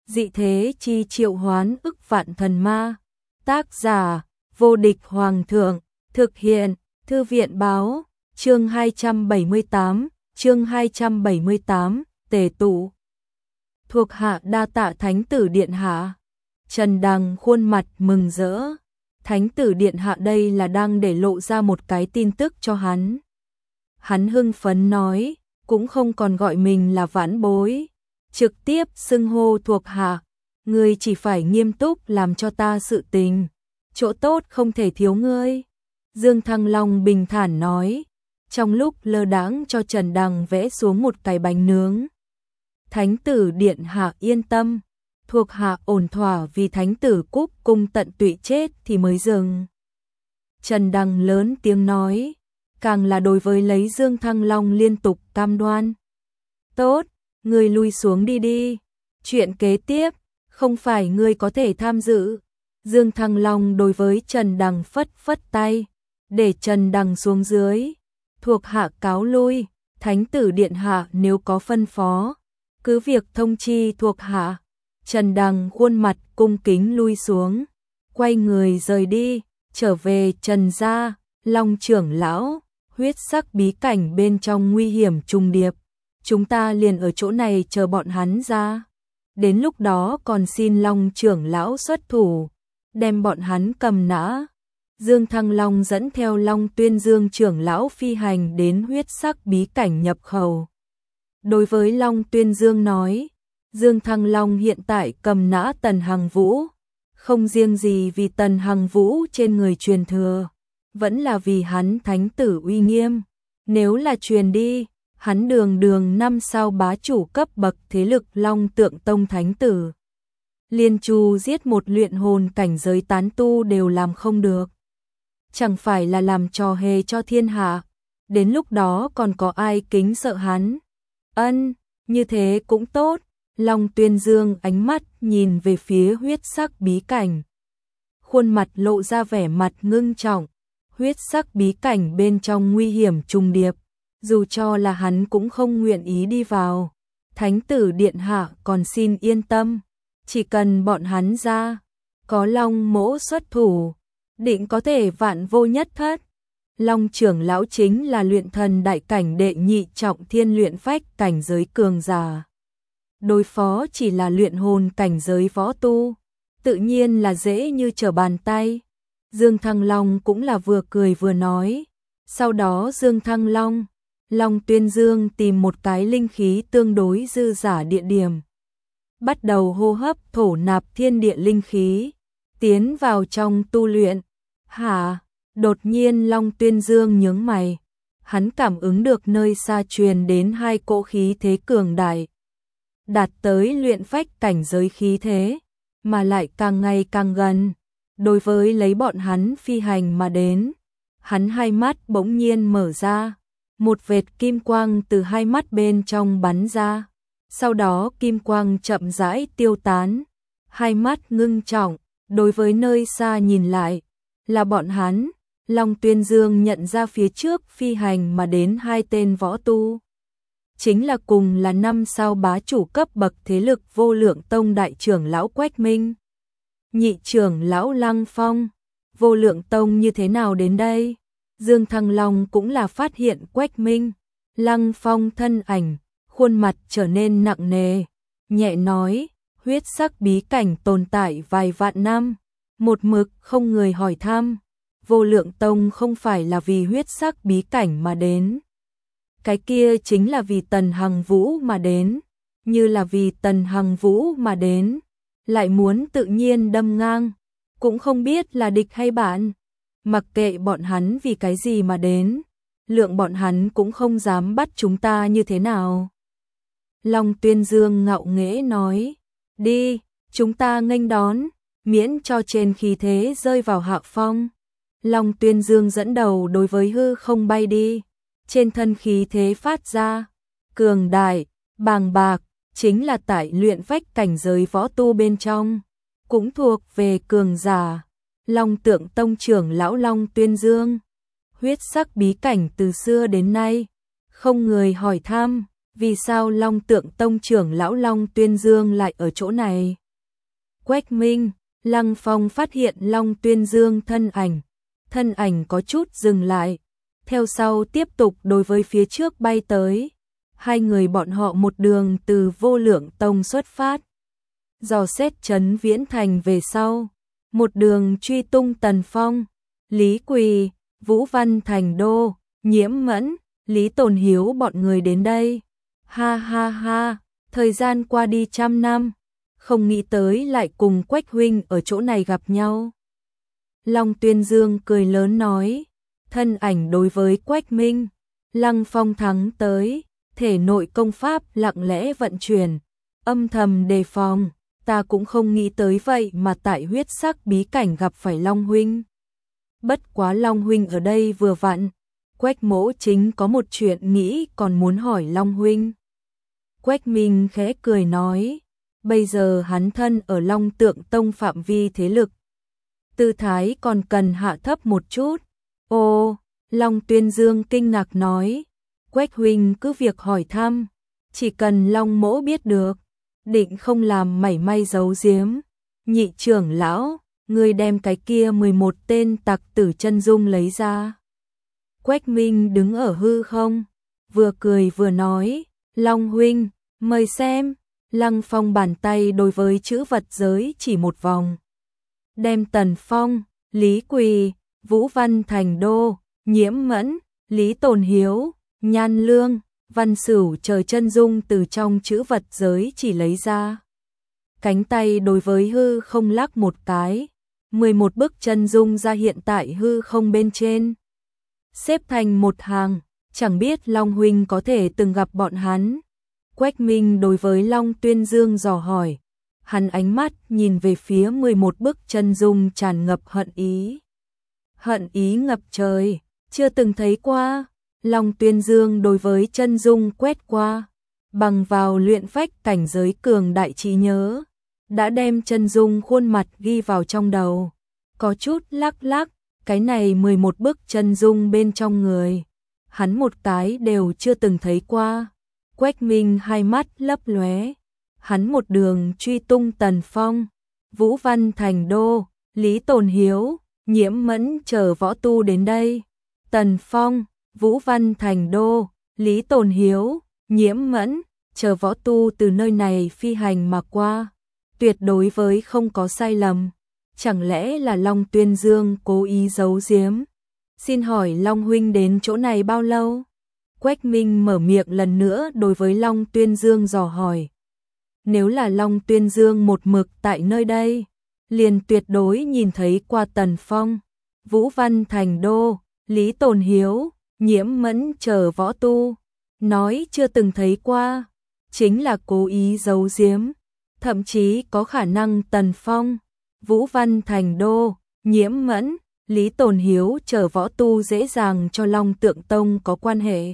Dị thế chi triệu hoán ức vạn thần ma. Tác giả: Vô địch hoàng thượng. Thực hiện: Thư viện báo. Chương 278, tề tụ. Thuộc hạ đa tạ Thánh tử điện hạ. Trần Đằng khuôn mặt mừng rỡ. Thánh tử điện hạ đây là đang để lộ ra một cái tin tức cho hắn. Hắn hưng phấn nói, cũng không còn gọi mình là vãn bối, trực tiếp xưng hô thuộc hạ, ngươi chỉ phải nghiêm túc làm cho ta sự tình, chỗ tốt không thể thiếu ngươi. Dương Thăng Long bình thản nói, trong lúc lơ đãng cho Trần Đằng vẽ xuống một cái bánh nướng. Thánh tử điện hạ yên tâm, thuộc hạ ổn thỏa vì thánh tử cúc cung tận tụy chết thì mới dừng. Trần Đằng lớn tiếng nói, càng là đối với lấy Dương Thăng Long liên tục cam đoan. Tốt, ngươi lui xuống đi. Chuyện kế tiếp, không phải ngươi có thể tham dự. Dương Thăng Long đối với Trần Đằng phất phất tay, để Trần Đằng xuống dưới. Thuộc hạ cáo lui, thánh tử điện hạ nếu có phân phó, cứ việc thông chi thuộc hạ. Trần Đằng khuôn mặt cung kính lui xuống, quay người rời đi, trở về Trần gia. Long trưởng lão, huyết sắc bí cảnh bên trong nguy hiểm trùng điệp, chúng ta liền ở chỗ này chờ bọn hắn ra. Đến lúc đó còn xin Long trưởng lão xuất thủ, đem bọn hắn cầm nã. Dương Thăng Long dẫn theo Long Tuyên Dương trưởng lão phi hành đến huyết sắc bí cảnh nhập khẩu. Đối với Long Tuyên Dương nói, Dương Thăng Long hiện tại cầm nã Tần Hằng Vũ, không riêng gì vì Tần Hằng Vũ trên người truyền thừa, vẫn là vì hắn thánh tử uy nghiêm. Nếu là truyền đi, hắn đường 5 sao bá chủ cấp bậc thế lực Long Tượng Tông thánh tử. Liên Chu giết một luyện hồn cảnh giới tán tu đều làm không được. Chẳng phải là làm trò hề cho thiên hạ, đến lúc đó còn có ai kính sợ hắn. Ân, như thế cũng tốt. Long Tuyên Dương ánh mắt nhìn về phía huyết sắc bí cảnh, khuôn mặt lộ ra vẻ mặt ngưng trọng. Huyết sắc bí cảnh bên trong nguy hiểm trùng điệp, dù cho là hắn cũng không nguyện ý đi vào. Thánh tử điện hạ còn xin yên tâm, chỉ cần bọn hắn ra, có Long mỗ xuất thủ, định có thể vạn vô nhất thất. Long trưởng lão chính là luyện thần đại cảnh đệ nhị trọng thiên luyện phách cảnh giới cường giả. Đối phó chỉ là luyện hồn cảnh giới võ tu, tự nhiên là dễ như trở bàn tay. Dương Thăng Long cũng là vừa cười vừa nói. Sau đó Dương Thăng Long, Long Tuyên Dương tìm một cái linh khí tương đối dư giả địa điểm, bắt đầu hô hấp thổ nạp thiên địa linh khí, tiến vào trong tu luyện. Hả? Đột nhiên Long Tuyên Dương nhướng mày, hắn cảm ứng được nơi xa truyền đến hai cỗ khí thế cường đại, đạt tới luyện phách cảnh giới khí thế, mà lại càng ngày càng gần. Đối với lấy bọn hắn phi hành mà đến, hắn hai mắt bỗng nhiên mở ra, một vệt kim quang từ hai mắt bên trong bắn ra, sau đó kim quang chậm rãi tiêu tán, hai mắt ngưng trọng, đối với nơi xa nhìn lại, là bọn hắn. Long Tuyên Dương nhận ra phía trước phi hành mà đến hai tên võ tu, chính là cùng là 5 sao bá chủ cấp bậc thế lực Vô Lượng Tông đại trưởng lão Quách Minh, nhị trưởng lão Lăng Phong. Vô Lượng Tông như thế nào đến đây? Dương Thăng Long cũng là phát hiện Quách Minh, Lăng Phong thân ảnh, khuôn mặt trở nên nặng nề, nhẹ nói, huyết sắc bí cảnh tồn tại vài vạn năm, một mực không người hỏi thăm. Vô Lượng Tông không phải là vì huyết sắc bí cảnh mà đến, cái kia chính là vì Tần Hằng Vũ mà đến. Như là vì Tần Hằng Vũ mà đến, lại muốn tự nhiên đâm ngang, cũng không biết là địch hay bạn. Mặc kệ bọn hắn vì cái gì mà đến, lượng bọn hắn cũng không dám bắt chúng ta như thế nào. Long Tuyên Dương ngạo nghễ nói, đi, chúng ta nghênh đón, miễn cho trên khí thế rơi vào hạ phong. Long Tuyên Dương dẫn đầu đối với hư không bay đi, trên thân khí thế phát ra, cường đại, bàng bạc, chính là tại luyện phách cảnh giới võ tu bên trong, cũng thuộc về cường giả. Long Tượng Tông trưởng lão Long Tuyên Dương, huyết sắc bí cảnh từ xưa đến nay, không người hỏi thăm, vì sao Long Tượng Tông trưởng lão Long Tuyên Dương lại ở chỗ này? Quách Minh, Lăng Phong phát hiện Long Tuyên Dương thân ảnh có chút dừng lại, theo sau tiếp tục đối với phía trước bay tới. Hai người bọn họ một đường từ Vô Lượng Tông xuất phát, dò xét trấn Viễn Thành về sau, một đường truy tung Tần Phong, Lý Quỳ, Vũ Văn Thành Đô, Nhiễm Mẫn, Lý Tồn Hiếu bọn người đến đây. Ha ha ha, thời gian qua đi 100 năm, không nghĩ tới lại cùng Quách huynh ở chỗ này gặp nhau. Long Tuyên Dương cười lớn nói, thân ảnh đối với Quách Minh, Lăng Phong thắng tới, thể nội công pháp lặng lẽ vận chuyển, âm thầm đề phòng, ta cũng không nghĩ tới vậy mà tại huyết sắc bí cảnh gặp phải Long huynh. Bất quá Long huynh ở đây vừa vặn, Quách mỗ chính có một chuyện nghĩ còn muốn hỏi Long huynh. Quách Minh khẽ cười nói, bây giờ hắn thân ở Long Tượng Tông phạm vi thế lực, tư thái còn cần hạ thấp một chút. Ô, Long Tuyên Dương kinh ngạc nói, Quách huynh cứ việc hỏi thăm, chỉ cần Long mỗ biết được, định không làm mảy may giấu giếm. Nhị trưởng lão, ngươi đem cái kia 11 tên tặc tử chân dung lấy ra. Quách Minh đứng ở hư không, vừa cười vừa nói, Long huynh, mời xem. Lăng Phong bàn tay đối với chữ vật giới chỉ một vòng, đem Tần Phong, Lý Quỳ, Vũ Văn Thành Đô, Nhiễm Mẫn, Lý Tồn Hiếu, Nhan Lương, Văn Sửu chờ chân dung từ trong chữ vật giới chỉ lấy ra. Cánh tay đối với hư không lắc một cái, 11 bức chân dung ra hiện tại hư không bên trên, xếp thành một hàng, chẳng biết Long huynh có thể từng gặp bọn hắn. Quách Minh đối với Long Tuyên Dương dò hỏi, hắn ánh mắt nhìn về phía 11 bức chân dung tràn ngập hận ý ngập trời, chưa từng thấy qua. Long Tuyên Dương đối với chân dung quét qua, bằng vào luyện phách cảnh giới cường đại trí nhớ, đã đem chân dung khuôn mặt ghi vào trong đầu, có chút lắc lắc, cái này 11 bức chân dung bên trong người, hắn một cái đều chưa từng thấy qua. Quách Minh hai mắt lấp lóe, hắn một đường truy tung Tần Phong, Vũ Văn Thành Đô, Lý Tồn Hiếu, Nhiễm Mẫn chờ võ tu đến đây. Tần Phong, Vũ Văn Thành Đô, Lý Tồn Hiếu, Nhiễm Mẫn chờ võ tu từ nơi này phi hành mà qua, tuyệt đối với không có sai lầm. Chẳng lẽ là Long Tuyên Dương cố ý giấu giếm? Xin hỏi Long huynh đến chỗ này bao lâu? Quách Minh mở miệng lần nữa đối với Long Tuyên Dương dò hỏi. Nếu là Long Tuyên Dương một mực tại nơi đây, liền tuyệt đối nhìn thấy qua Tần Phong, Vũ Văn Thành Đô, Lý Tồn Hiếu, Nhiễm Mẫn chờ võ tu, nói chưa từng thấy qua, chính là cố ý giấu giếm, thậm chí có khả năng Tần Phong, Vũ Văn Thành Đô, Nhiễm Mẫn, Lý Tồn Hiếu chờ võ tu dễ dàng cho Long Tượng Tông có quan hệ.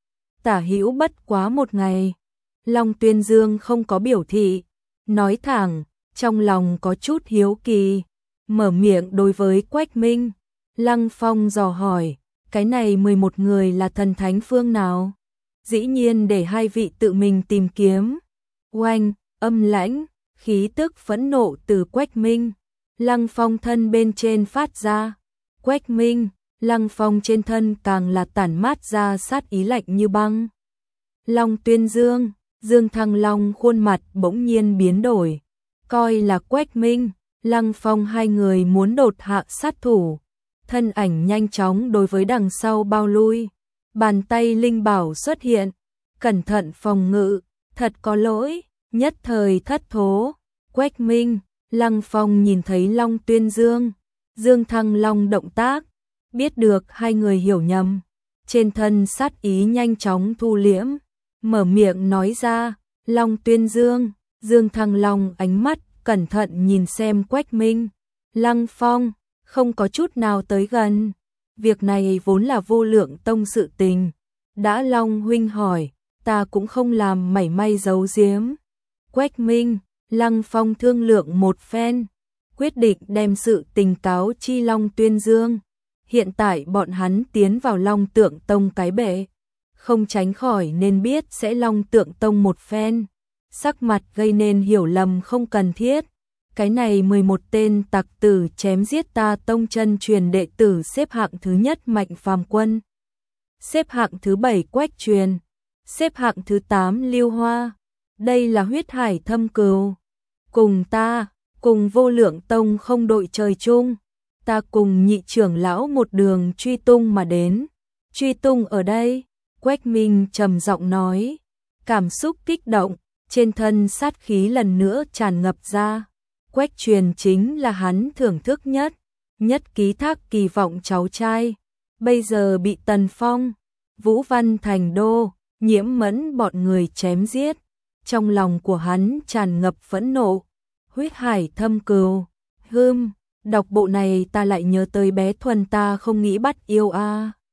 Tả hữu bất quá một ngày, Long Tuyên Dương không có biểu thị, nói thẳng, trong lòng có chút hiếu kỳ, mở miệng đối với Quách Minh. Lăng Phong dò hỏi, cái này 11 người là thần thánh phương nào? Dĩ nhiên để hai vị tự mình tìm kiếm. Oanh, âm lãnh, khí tức phẫn nộ từ Quách Minh, Lăng Phong thân bên trên phát ra. Quách Minh, Lăng Phong trên thân càng là tản mát ra sát ý lạnh như băng. Long Tuyên Dương, Dương Thăng Long khuôn mặt bỗng nhiên biến đổi, coi là Quách Minh, Lăng Phong hai người muốn đột hạ sát thủ, thân ảnh nhanh chóng đối với đằng sau bao lui, bàn tay linh bảo xuất hiện, cẩn thận phòng ngự, thật có lỗi, nhất thời thất thố. Quách Minh, Lăng Phong nhìn thấy Long Tuyên Dương, Dương Thăng Long động tác, biết được hai người hiểu nhầm, trên thân sát ý nhanh chóng thu liễm, mở miệng nói ra, Long Tuyên Dương, Dương Thăng Long ánh mắt cẩn thận nhìn xem Quách Minh, Lăng Phong, không có chút nào tới gần. Việc này vốn là Vô Lượng Tông sự tình, đã Long huynh hỏi, ta cũng không làm mảy may giấu giếm. Quách Minh, Lăng Phong thương lượng một phen, quyết định đem sự tình cáo chi Long Tuyên Dương. Hiện tại bọn hắn tiến vào Long Tượng Tông cái bệ, không tránh khỏi nên biết sẽ Long Tượng Tông một phen, sắc mặt gây nên hiểu lầm không cần thiết. Cái này 11 tên tặc tử chém giết ta tông chân truyền đệ tử xếp hạng thứ nhất Mạnh Phàm Quân, xếp hạng thứ 7 Quách Truyền, xếp hạng thứ 8 Lưu Hoa. Đây là huyết hải thâm cừu. Cùng ta, cùng Vô Lượng Tông không đội trời chung, ta cùng nhị trưởng lão một đường truy tung mà đến. Truy tung ở đây, Quách Minh trầm giọng nói, cảm xúc kích động, trên thân sát khí lần nữa tràn ngập ra. Quách Truyền chính là hắn thưởng thức nhất ký thác kỳ vọng cháu trai, bây giờ bị Tần Phong, Vũ Văn Thành Đô, Nhiễm Mẫn bọn người chém giết, trong lòng của hắn tràn ngập phẫn nộ. Huyết hải thâm cừu, đọc bộ này ta lại nhớ tới bé Thuần ta không nghĩ bắt yêu a.